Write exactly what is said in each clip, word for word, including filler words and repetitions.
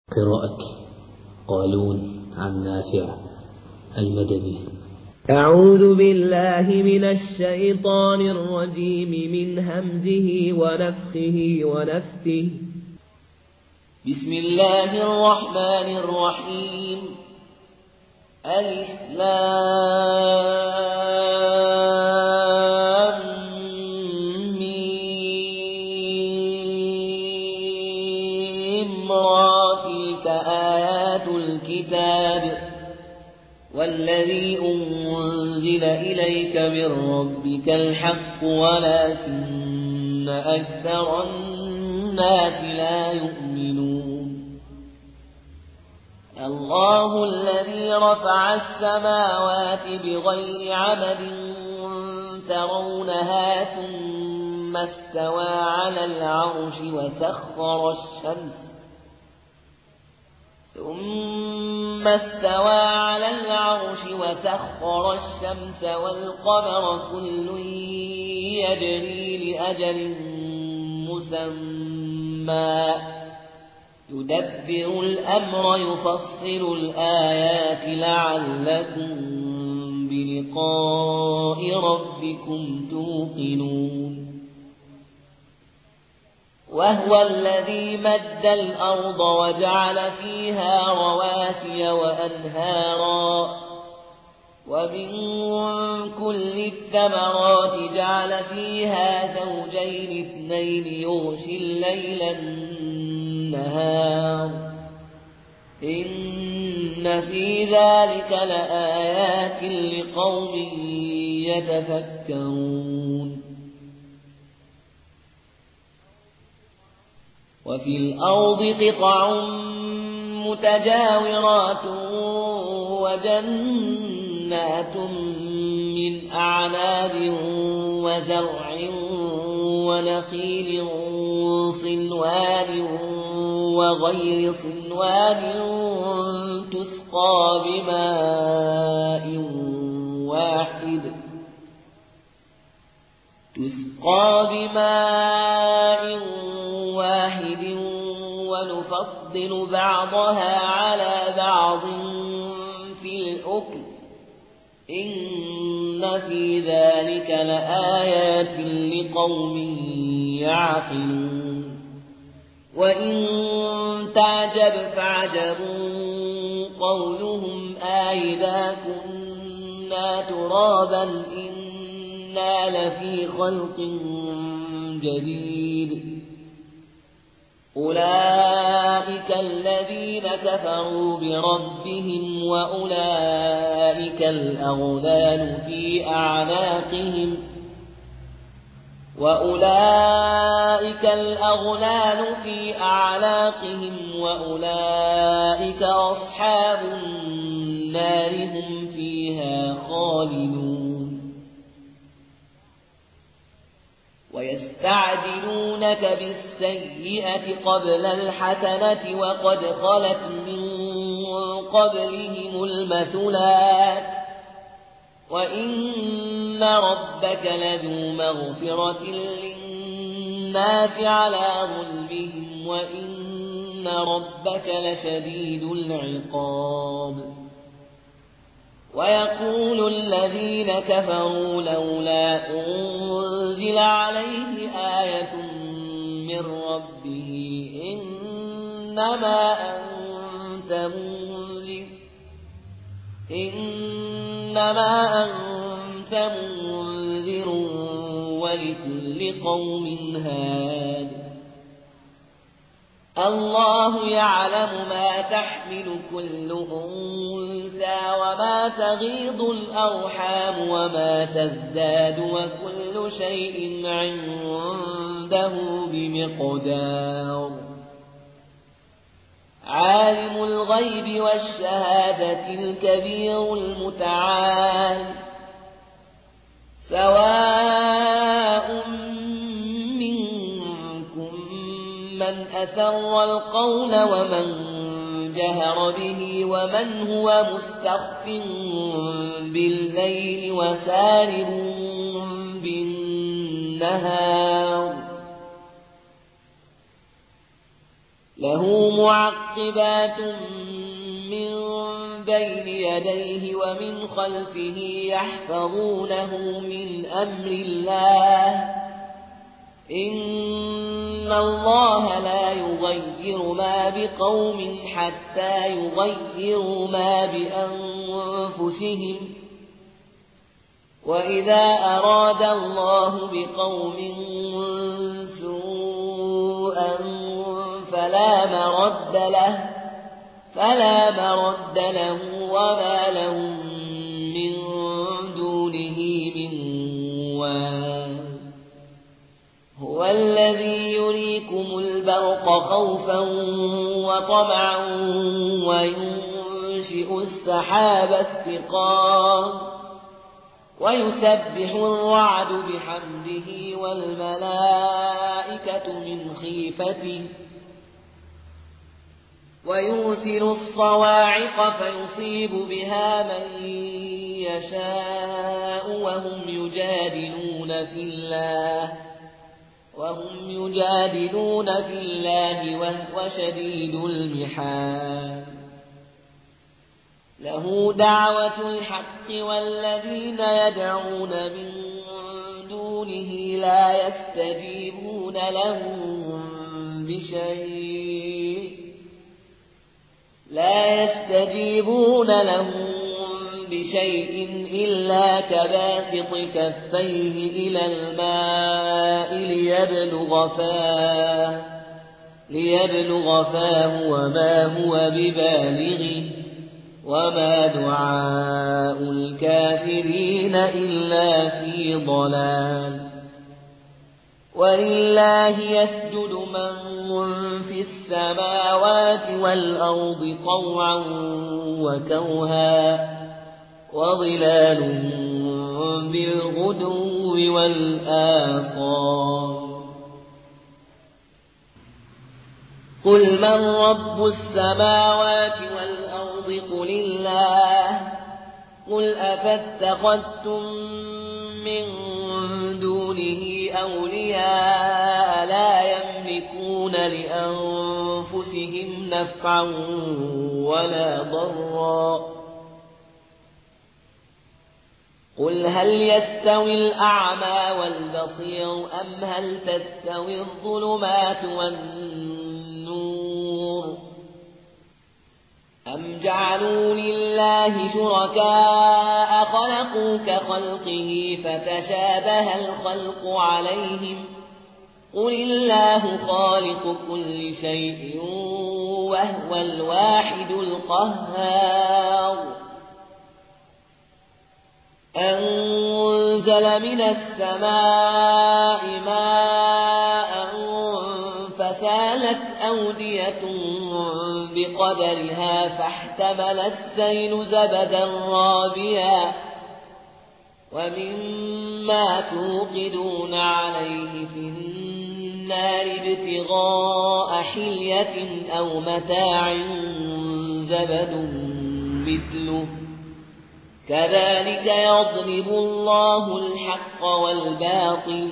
قراءة قالون عن نافع المدني. أعوذ بالله من الشيطان الرجيم من همزه ونفخه ونفثه. بسم الله الرحمن الرحيم. ألف لام ميم را تلك آيات الكتاب والذي أنزل إليك من ربك الحق ولكن أكثر الناس لا يؤمنون. الله الذي رفع السماوات بغير عمد ترونها ثم استوى على العرش وسخر الشمس ثم استوى على العرش وسخر الشمس والقمر كل يجري لأجل مسمى يدبر الأمر يفصل الآيات لعلكم بلقاء ربكم توقنون. وهو الذي مد الأرض وجعل فيها رواسي وأنهارا ومن كل الثمرات جعل فيها زوجين اثنين يغشي الليل النهار إن في ذلك لآيات لقوم يتفكرون. وفي الأرض قطع متجاورات وجنات من أعناب وزرع ونخيل صنوان وغير صنوان تسقى بماء واحد تسقى بماء واحد ونفضل بعضها على بعض في الأكل إن في ذلك لآيات لقوم يعقلون. وإن تعجب فعجب قولهم آئذا كنا ترابا إنا لفي خلق جديد أولئك الذين كفروا بربهم وأولئك الأغلال في أعناقهم وأولئك الأغلال في أعناقهم وأولئك أصحاب النار هم فيها خالدون. ويستعجلونك بالسيئة قبل الحسنة وقد خلت من قبلهم المثلات وإن ربك لذو مغفرة للناس على ظلمهم وإن ربك لشديد العقاب. ويقول الذين كفروا لولا أنزل عليه آية من ربه إنما أنت منذر إنما أنت منذر ولكل قوم هاد. الله يعلم ما تحمل كل أنثى وما تغيض الأرحام وما تزداد وكل شيء عنده بمقدار. عالم الغيب والشهادة الكبير المتعال سواء من أسر القول ومن جهر به ومن هو مستخف بالليل وسارب بالنهار له معقبات من بين يديه ومن خلفه يحفظونه من أمر الله إن الله لا يغير ما بقوم حتى يغيروا ما بأنفسهم وإذا أراد الله بقوم سوءا فلا مرد له فلا مرد له وما لهم من دونه من وال هو الذي يريكم البرق خوفا وطمعا وينشئ السحاب الثقال ويسبح الرعد بحمده والملائكة من خيفته ويرسل الصواعق فيصيب بها من يشاء وهم يجادلون في الله وهم يجادلون في الله وهو شديد المحال له دعوة الحق والذين يدعون من دونه لا يستجيبون لهم بشيء لا يستجيبون لهم بشيء إلا كباسط كفيه إلى الماء ليبلغ فاه ليبلغ فاه وما هو ببالغه وما دعاء الكافرين إلا في ضلال ولله يسجد من في السماوات والأرض طوعا وكرها وظلال بالغدو والآصال قل من رب السماوات والأرض قل الله قل أفاتخذتم من دونه أولياء لا يملكون لأنفسهم نفعا ولا ضرا قل هل يستوي الأعمى والبصير أم هل تستوي الظلمات والنور أم جعلوا لله شركاء خلقوا كخلقه فتشابه الخلق عليهم قل الله خالق كل شيء وهو الواحد القهار أنزل من السماء ماء فسالت أودية بقدرها فاحتمل السيل زبدا رابيا ومما توقدون عليه في النار ابتغاء حلية أو متاع زبد مثله كذلك يضرب الله الحق والباطل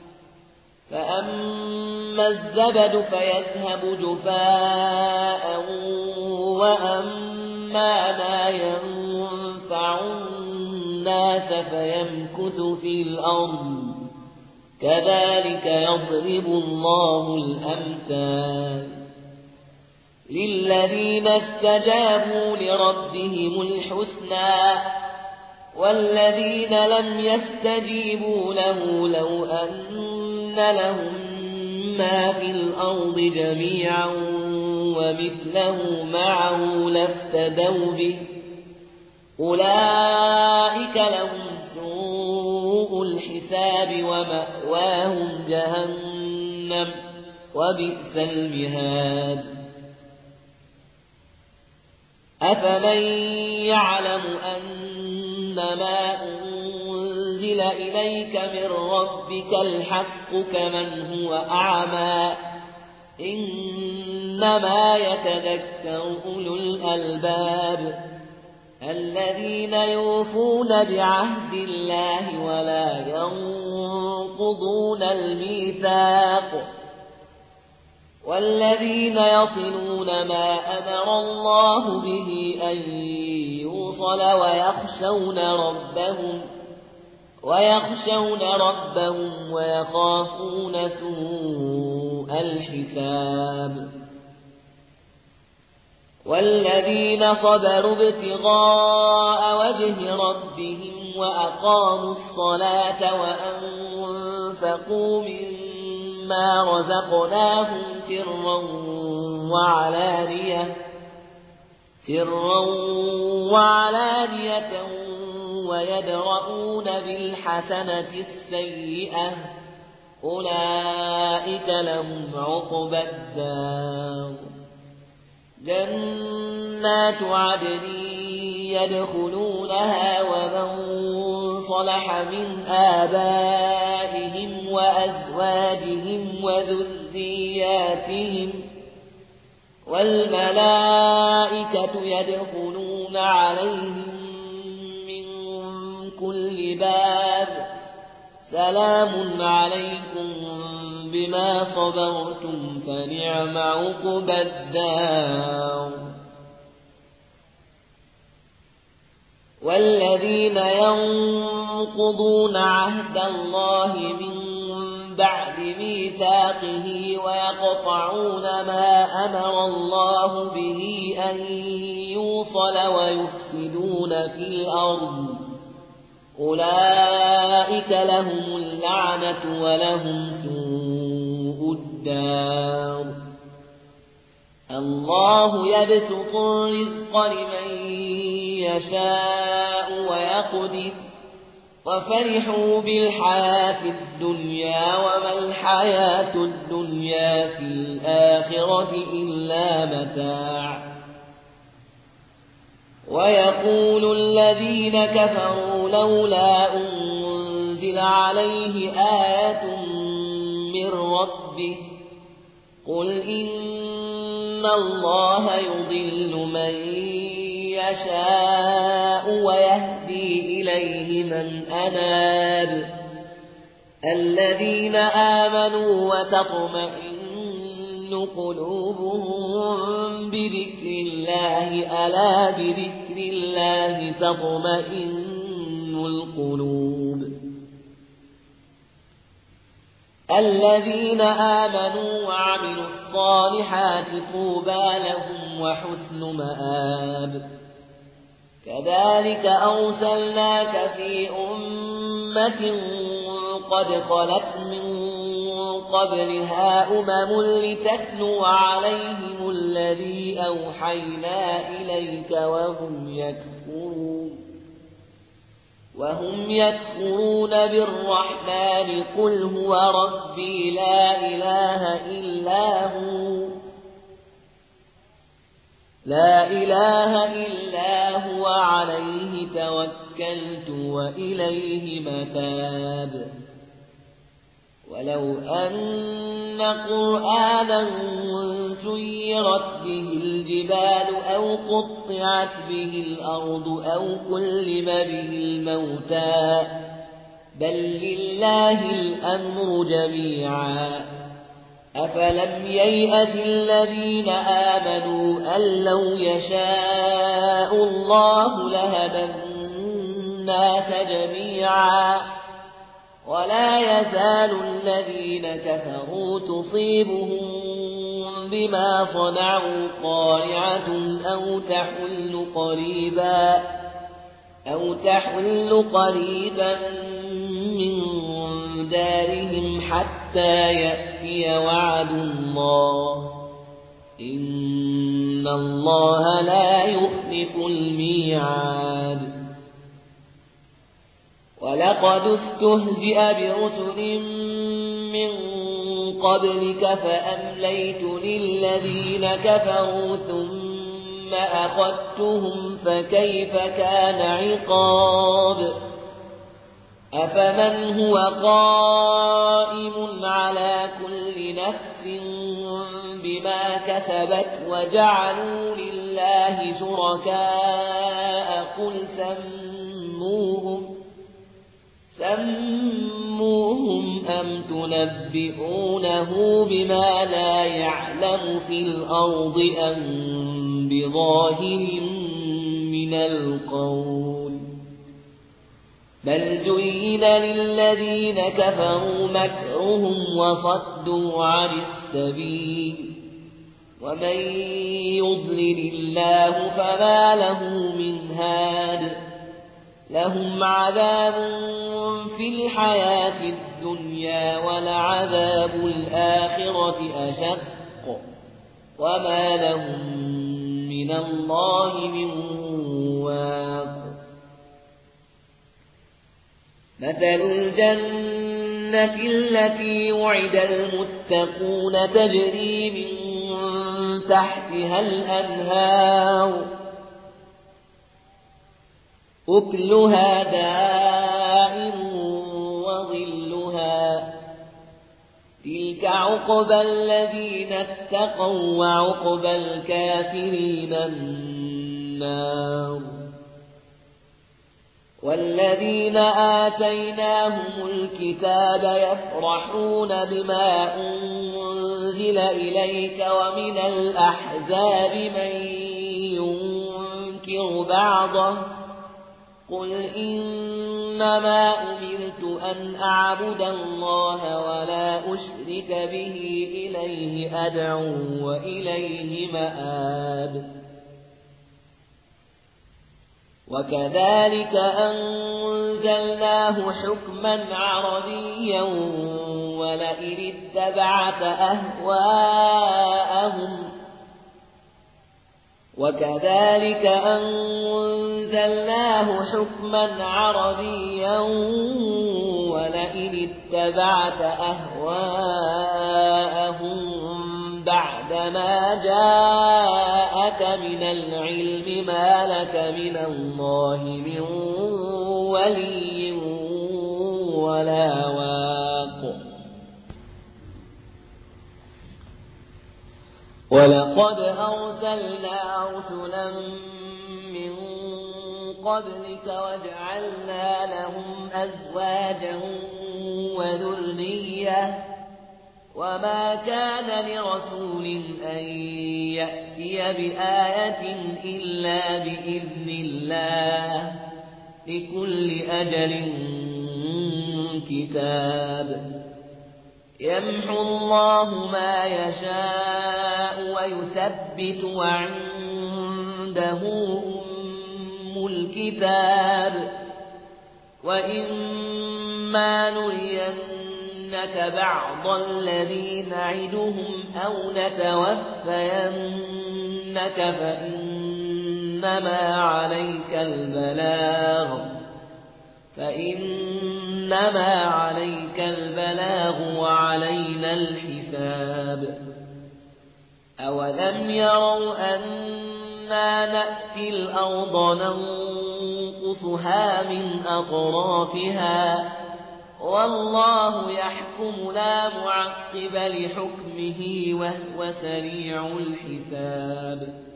فأما الزبد فيذهب جفاء وأما ما ينفع الناس فيمكث في الأرض كذلك يضرب الله الأمثال للذين استجابوا لربهم الحسنى والذين لم يستجيبوا له لو أن لهم ما في الأرض جميعا ومثله معه لافتدوا به أولئك لهم سوء الحساب ومأواهم جهنم وبئس المهاد أفمن يعلم أنما أنزل إليك من ربك الحق كمن هو أعمى إنما يتذكر أولو الألباب الذين يوفون بعهد الله ولا ينقضون الميثاق والذين يصلون ما أمر الله به أن يوصل ويخشون ربهم ويخشون ربهم ويخافون سوء الحساب والذين صبروا ابتغاء وجه ربهم وأقاموا الصلاة وأنفقوا مما رزقناهم سرا وعلانية سرا وعلانية ويدرؤون بالحسنة السيئة أولئك لهم عقبى الدار جنات عدن يدخلونها ومن صلح من آبائهم وأزواجهم وذرياتهم والملائكة يدخلون عليهم من كل باب سلام عليكم بما صبرتم فنعم عقبى الدار والذين ينقضون عهد الله من بعد ميثاقه ويقطعون ما أمر الله به أن يوصل ويفسدون في الأرض أولئك لهم اللعنة ولهم سوء الدار الله يبسط الرزق لمن يشاء ويقدر وفرحوا بالحياة الدنيا وما الحياة الدنيا في الآخرة إلا متاع ويقول الذين كفروا لولا أنزل عليه آية من ربه قل إن الله يضل من يشاء ويهدي إليه من أناب الذين آمنوا وتطمئن قلوبهم بذكر الله ألا بذكر الله تطمئن القلوب الذين آمنوا وعملوا الصالحات طوبى لهم وحسن مآب كذلك أرسلناك في أمة قد خلت من قبلها أمم لتتلو عليهم الذي أوحينا إليك وهم يكفرون وهم يكفرون بالرحمن قل هو ربي لا إله إلا هو لا إله إلا هو عليه توكلت وإليه متاب ولو أن قرآنا سيرت به الجبال أو قطعت به الأرض أو كلم به الموتى بل لله الأمر جميعا أفلم ييأس الذين آمنوا أن لو يشاء الله لهدى الناس جميعا ولا يزال الذين كفروا تصيبهم بما صنعوا قارعة أو تحل قريبا أو تحل قريبا من دارهم حتى يأتي وعد الله إن الله لا يخلف الميعاد ولقد استهزئ برسل من قبلك فأمليت للذين كفروا ثم أخذتهم فكيف كان عقاب أفمن هو قائم على كل نفس بما كسبت وجعلوا لله شركاء قل سموهم سموهم أم تنبئونه بما لا يعلم في الأرض أم بظاهر من القول بل زين للذين كفروا مكرهم وصدوا عن السبيل ومن يضلل الله فما له من هاد لهم عذاب في الحياة الدنيا ولعذاب الآخرة أشق وما لهم من الله من واق مثل الجنة التي وعد المتقون تجري من تحتها الأنهار أكلها دائم وظلها تلك عقبى الذين اتقوا وعقبى الكافرين النار والذين آتيناهم الكتاب يفرحون بما أنزل إليك ومن الأحزاب من ينكر بعضه قل إنما أمرت أن أعبد الله ولا أشرك به إليه أدعو وإليه مآب وكذلك أنزلناه حكما عربيا ولئن اتبعت أهواءهم وكذلك أنزلناه حكما عربيا ولئن اتبعت أهواءهم بعدما جاءك من العلم ما لك من الله من ولي ولا واق ولقد أرسلنا رسلا من قبلك وجعلنا لهم أزواجا وذرية وما كان لرسول أن يأتي بآية إلا بإذن الله لكل أجل كتاب يمحو الله ما يشاء ويثبت وعنده أم الكتاب وإما نرينك بعض الذي نعدهم أو نتوفينك فإنما عليك البلاغ فإنما عليك البلاغ وعلينا الحساب أولم يروا أنا نأتي الأرض ننقصها من أطرافها والله يحكم لا معقب لحكمه وهو سريع الحساب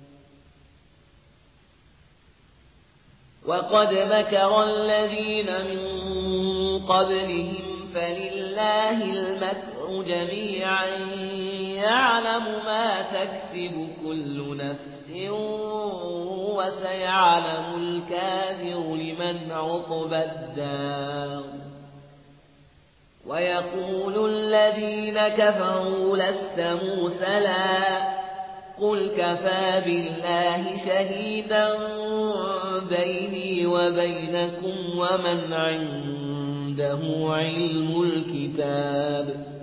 وقد مكر الذين من قبلهم فلله المكر جميعا يعلم ما تكسب كل نفس وسيعلم الكافر لمن عقبى الدار ويقول الذين كفروا لست مرسلا قل كفى بالله شهيدا بيني وبينكم ومن عنده علم الكتاب